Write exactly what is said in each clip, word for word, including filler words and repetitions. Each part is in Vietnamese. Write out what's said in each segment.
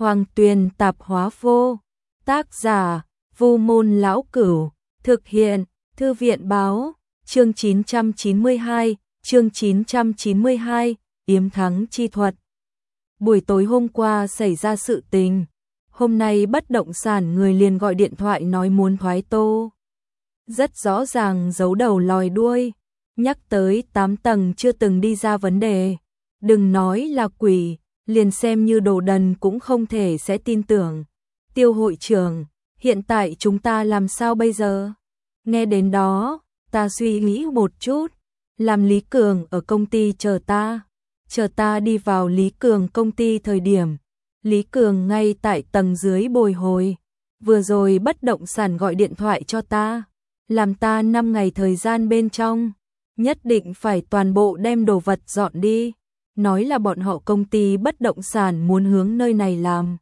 Hoàng Tuyền Tạp Hóa Vô. Tác giả: Vu Môn Lão Cửu. Thực hiện: Thư viện báo. Chương chín trăm chín mươi hai, chương chín trăm chín mươi hai, Yếm Thắng Chi Thuật. Buổi tối hôm qua xảy ra sự tình, hôm nay bất động sản người liền gọi điện thoại nói muốn thoái tô. Rất rõ ràng giấu đầu lòi đuôi, nhắc tới tám tầng chưa từng đi ra vấn đề, đừng nói là quỷ, liền xem như đồ đần cũng không thể sẽ tin tưởng. Tiêu hội trưởng, hiện tại chúng ta làm sao bây giờ? Nghe đến đó, ta suy nghĩ một chút, làm Lý Cường ở công ty chờ ta, chờ ta đi vào Lý Cường công ty thời điểm, Lý Cường ngay tại tầng dưới bồi hồi, vừa rồi bất động sản gọi điện thoại cho ta, làm ta năm ngày thời gian bên trong, nhất định phải toàn bộ đem đồ vật dọn đi, nói là bọn họ công ty bất động sản muốn hướng nơi này làm.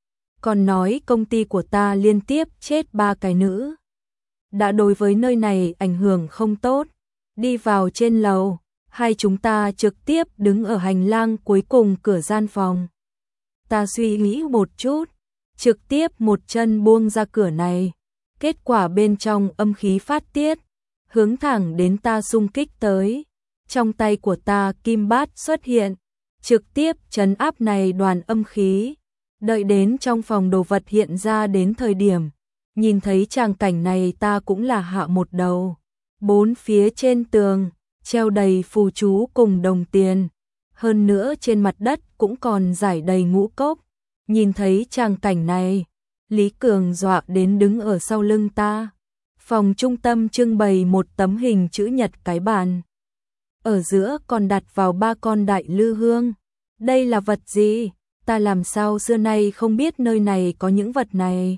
Còn nói công ty của ta liên tiếp chết ba cái nữ. Đã đối với nơi này ảnh hưởng không tốt. Đi vào trên lầu, hai chúng ta trực tiếp đứng ở hành lang cuối cùng cửa gian phòng. Ta suy nghĩ một chút, trực tiếp một chân buông ra cửa này. Kết quả bên trong âm khí phát tiết, hướng thẳng đến ta xung kích tới. Trong tay của ta kim bát xuất hiện, trực tiếp trấn áp này đoàn âm khí. Đợi đến trong phòng đồ vật hiện ra đến thời điểm, nhìn thấy tràng cảnh này ta cũng là hạ một đầu. Bốn phía trên tường, treo đầy phù chú cùng đồng tiền. Hơn nữa trên mặt đất cũng còn rải đầy ngũ cốc. Nhìn thấy tràng cảnh này, Lý Cường dọa đến đứng ở sau lưng ta. Phòng trung tâm trưng bày một tấm hình chữ nhật cái bàn. Ở giữa còn đặt vào ba con đại lư hương. Đây là vật gì? Ta làm sao xưa nay không biết nơi này có những vật này.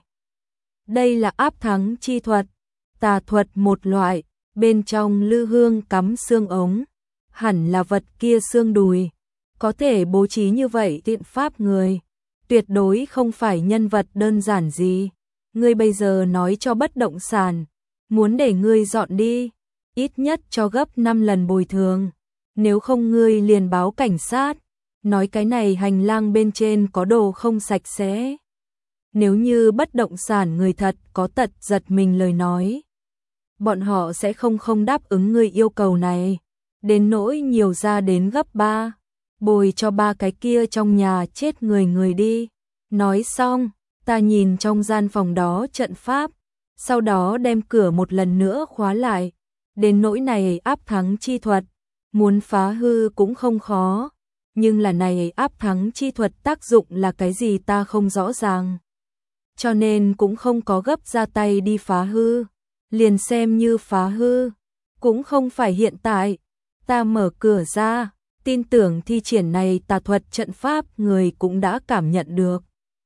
Đây là áp thắng chi thuật, tà thuật một loại, bên trong lư hương cắm xương ống, hẳn là vật kia xương đùi, có thể bố trí như vậy tiện pháp người, tuyệt đối không phải nhân vật đơn giản gì. Ngươi bây giờ nói cho bất động sản, muốn để ngươi dọn đi, ít nhất cho gấp năm lần bồi thường, nếu không ngươi liền báo cảnh sát. Nói cái này hành lang bên trên có đồ không sạch sẽ. Nếu như bất động sản người thật có tật giật mình lời nói, bọn họ sẽ không không đáp ứng người yêu cầu này. Đến nỗi nhiều ra đến gấp ba, bồi cho ba cái kia trong nhà chết người người đi. Nói xong, ta nhìn trong gian phòng đó trận pháp, sau đó đem cửa một lần nữa khóa lại. Đến nỗi này áp thắng chi thuật, muốn phá hư cũng không khó. Nhưng là này áp thắng chi thuật tác dụng là cái gì ta không rõ ràng. Cho nên cũng không có gấp ra tay đi phá hư. Liền xem như phá hư, cũng không phải hiện tại. Ta mở cửa ra, tin tưởng thi triển này tà thuật trận pháp người cũng đã cảm nhận được.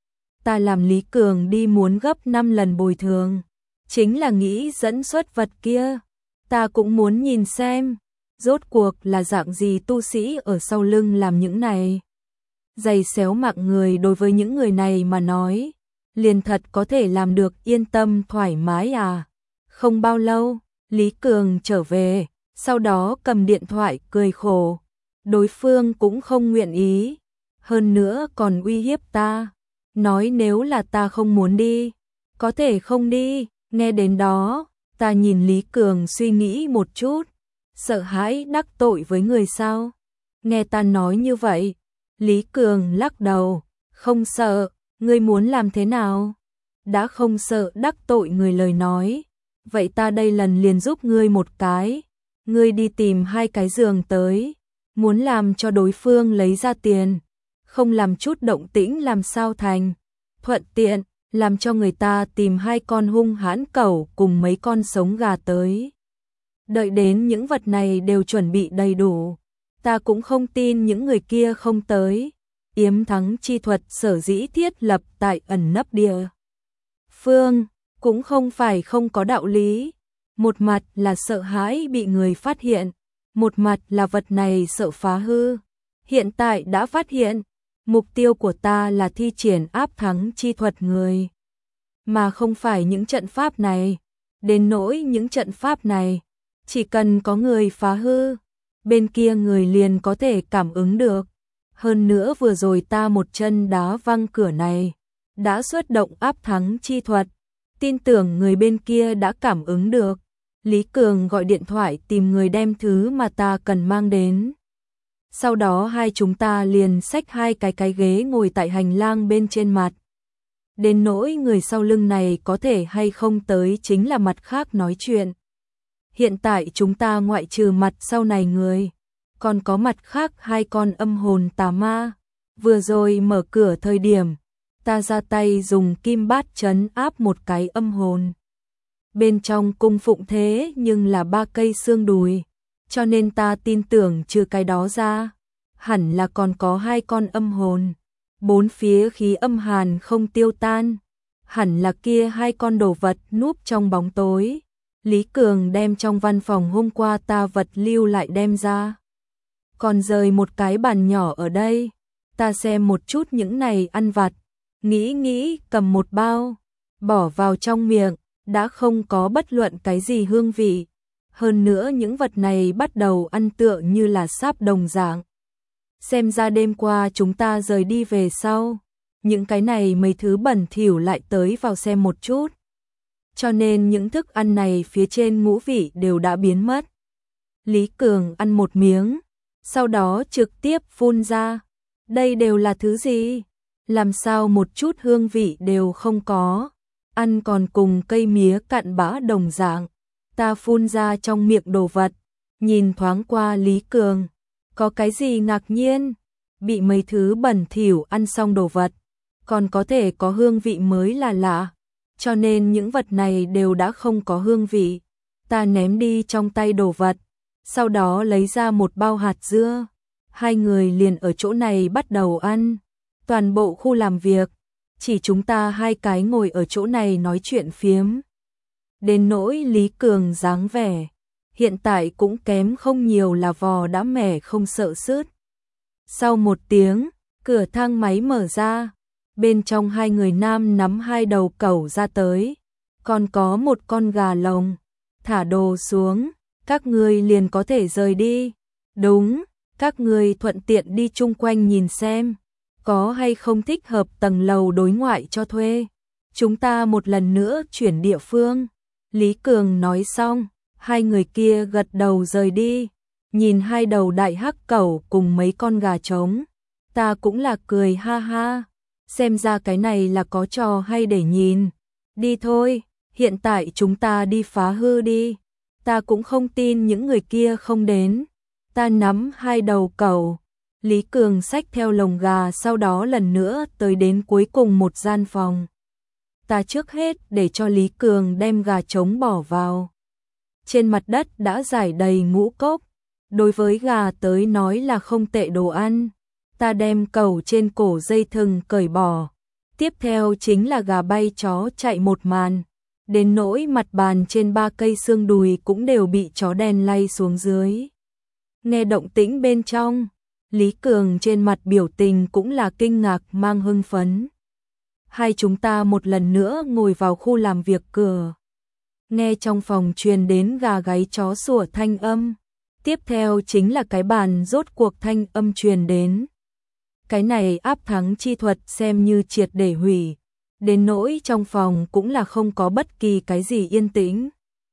Ta làm Lý Cường đi muốn gấp năm lần bồi thường. Chính là nghĩ dẫn xuất vật kia. Ta cũng muốn nhìn xem. Rốt cuộc là dạng gì tu sĩ ở sau lưng làm những này. Giày xéo mạng người đối với những người này mà nói, liền thật có thể làm được yên tâm thoải mái à. Không bao lâu, Lý Cường trở về, sau đó cầm điện thoại cười khổ. Đối phương cũng không nguyện ý, hơn nữa còn uy hiếp ta. Nói nếu là ta không muốn đi, có thể không đi. Nghe đến đó, ta nhìn Lý Cường suy nghĩ một chút. Sợ hãi đắc tội với người sao? Nghe ta nói như vậy, Lý Cường lắc đầu, không sợ, ngươi muốn làm thế nào? Đã không sợ đắc tội người lời nói, vậy ta đây lần liền giúp ngươi một cái, ngươi đi tìm hai cái giường tới, muốn làm cho đối phương lấy ra tiền, không làm chút động tĩnh làm sao thành, thuận tiện, làm cho người ta tìm hai con hung hãn cẩu cùng mấy con sống gà tới. Đợi đến những vật này đều chuẩn bị đầy đủ, ta cũng không tin những người kia không tới. Yếm thắng chi thuật sở dĩ thiết lập tại ẩn nấp địa phương, cũng không phải không có đạo lý. Một mặt là sợ hãi bị người phát hiện, một mặt là vật này sợ phá hư. Hiện tại đã phát hiện, mục tiêu của ta là thi triển áp thắng chi thuật người, mà không phải những trận pháp này. Đến nỗi những trận pháp này, chỉ cần có người phá hư, bên kia người liền có thể cảm ứng được. Hơn nữa vừa rồi ta một chân đá văng cửa này, đã xuất động áp thắng chi thuật, tin tưởng người bên kia đã cảm ứng được. Lý Cường gọi điện thoại tìm người đem thứ mà ta cần mang đến. Sau đó hai chúng ta liền xách hai cái cái ghế ngồi tại hành lang bên trên mặt. Đến nỗi người sau lưng này có thể hay không tới chính là mặt khác nói chuyện. Hiện tại chúng ta ngoại trừ mặt sau này người, còn có mặt khác hai con âm hồn tà ma. Vừa rồi mở cửa thời điểm, ta ra tay dùng kim bát trấn áp một cái âm hồn. Bên trong cung phụng thế nhưng là ba cây xương đùi, cho nên ta tin tưởng trừ cái đó ra, hẳn là còn có hai con âm hồn. Bốn phía khí âm hàn không tiêu tan, hẳn là kia hai con đồ vật núp trong bóng tối. Lý Cường đem trong văn phòng hôm qua ta vật lưu lại đem ra. Còn rời một cái bàn nhỏ ở đây, ta xem một chút những này ăn vặt, nghĩ nghĩ cầm một bao, bỏ vào trong miệng, đã không có bất luận cái gì hương vị. Hơn nữa những vật này bắt đầu ăn tựa như là sáp đồng dạng. Xem ra đêm qua chúng ta rời đi về sau, những cái này mấy thứ bẩn thỉu lại tới vào xem một chút. Cho nên những thức ăn này phía trên ngũ vị đều đã biến mất. Lý Cường ăn một miếng, sau đó trực tiếp phun ra. Đây đều là thứ gì? Làm sao một chút hương vị đều không có? Ăn còn cùng cây mía cặn bã đồng dạng. Ta phun ra trong miệng đồ vật, nhìn thoáng qua Lý Cường. Có cái gì ngạc nhiên? Bị mấy thứ bẩn thỉu ăn xong đồ vật, còn có thể có hương vị mới là lạ. Cho nên những vật này đều đã không có hương vị. Ta ném đi trong tay đồ vật, sau đó lấy ra một bao hạt dưa. Hai người liền ở chỗ này bắt đầu ăn. Toàn bộ khu làm việc, chỉ chúng ta hai cái ngồi ở chỗ này nói chuyện phiếm. Đến nỗi Lý Cường dáng vẻ, hiện tại cũng kém không nhiều là vò đã mẻ không sợ sứt. Sau một tiếng, cửa thang máy mở ra, bên trong hai người nam nắm hai đầu cẩu ra tới, còn có một con gà lồng. Thả đồ xuống, các ngươi liền có thể rời đi. Đúng, các ngươi thuận tiện đi chung quanh nhìn xem, có hay không thích hợp tầng lầu đối ngoại cho thuê. Chúng ta một lần nữa chuyển địa phương. Lý Cường nói xong, hai người kia gật đầu rời đi. Nhìn hai đầu đại hắc cẩu cùng mấy con gà trống, ta cũng là cười ha ha. Xem ra cái này là có trò hay để nhìn. Đi thôi, hiện tại chúng ta đi phá hư đi. Ta cũng không tin những người kia không đến. Ta nắm hai đầu cẩu. Lý Cường xách theo lồng gà, sau đó lần nữa tới đến cuối cùng một gian phòng. Ta trước hết để cho Lý Cường đem gà trống bỏ vào. Trên mặt đất đã rải đầy ngũ cốc. Đối với gà tới nói là không tệ đồ ăn. Ta đem cẩu trên cổ dây thừng cởi bỏ. Tiếp theo chính là gà bay chó chạy một màn. Đến nỗi mặt bàn trên ba cây xương đùi cũng đều bị chó đen lay xuống dưới. Nghe động tĩnh bên trong, Lý Cường trên mặt biểu tình cũng là kinh ngạc mang hưng phấn. Hai chúng ta một lần nữa ngồi vào khu làm việc cửa. Nghe trong phòng truyền đến gà gáy chó sủa thanh âm. Tiếp theo chính là cái bàn rốt cuộc thanh âm truyền đến. Cái này áp thắng chi thuật xem như triệt để hủy. Đến nỗi trong phòng cũng là không có bất kỳ cái gì yên tĩnh.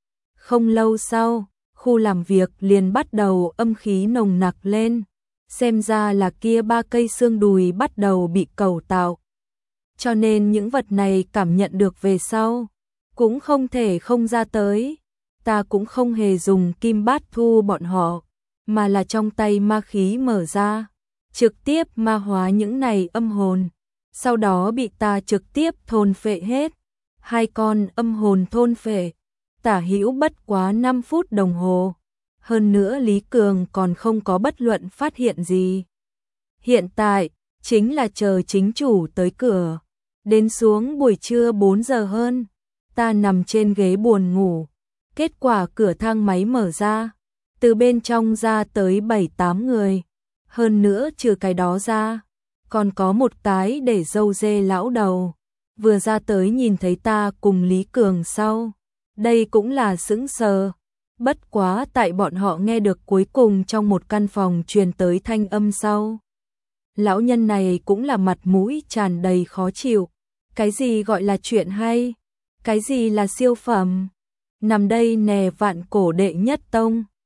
Không lâu sau, khu làm việc liền bắt đầu âm khí nồng nặc lên. Xem ra là kia ba cây xương đùi bắt đầu bị cẩu tạo. Cho nên những vật này cảm nhận được về sau, cũng không thể không ra tới. Ta cũng không hề dùng kim bát thu bọn họ, mà là trong tay ma khí mở ra, trực tiếp ma hóa những này âm hồn. Sau đó bị ta trực tiếp thôn phệ hết. Hai con âm hồn thôn phệ, tả hữu bất quá năm phút đồng hồ. Hơn nữa Lý Cường còn không có bất luận phát hiện gì. Hiện tại, chính là chờ chính chủ tới cửa. Đến xuống buổi trưa bốn giờ hơn, ta nằm trên ghế buồn ngủ. Kết quả cửa thang máy mở ra, từ bên trong ra tới bảy tám người. Hơn nữa trừ cái đó ra, còn có một cái để râu dê lão đầu. Vừa ra tới nhìn thấy ta cùng Lý Cường sau. Đây cũng là sững sờ. Bất quá tại bọn họ nghe được cuối cùng trong một căn phòng truyền tới thanh âm sau. Lão nhân này cũng là mặt mũi tràn đầy khó chịu. Cái gì gọi là chuyện hay? Cái gì là siêu phẩm? Nằm đây nè vạn cổ đệ nhất tông.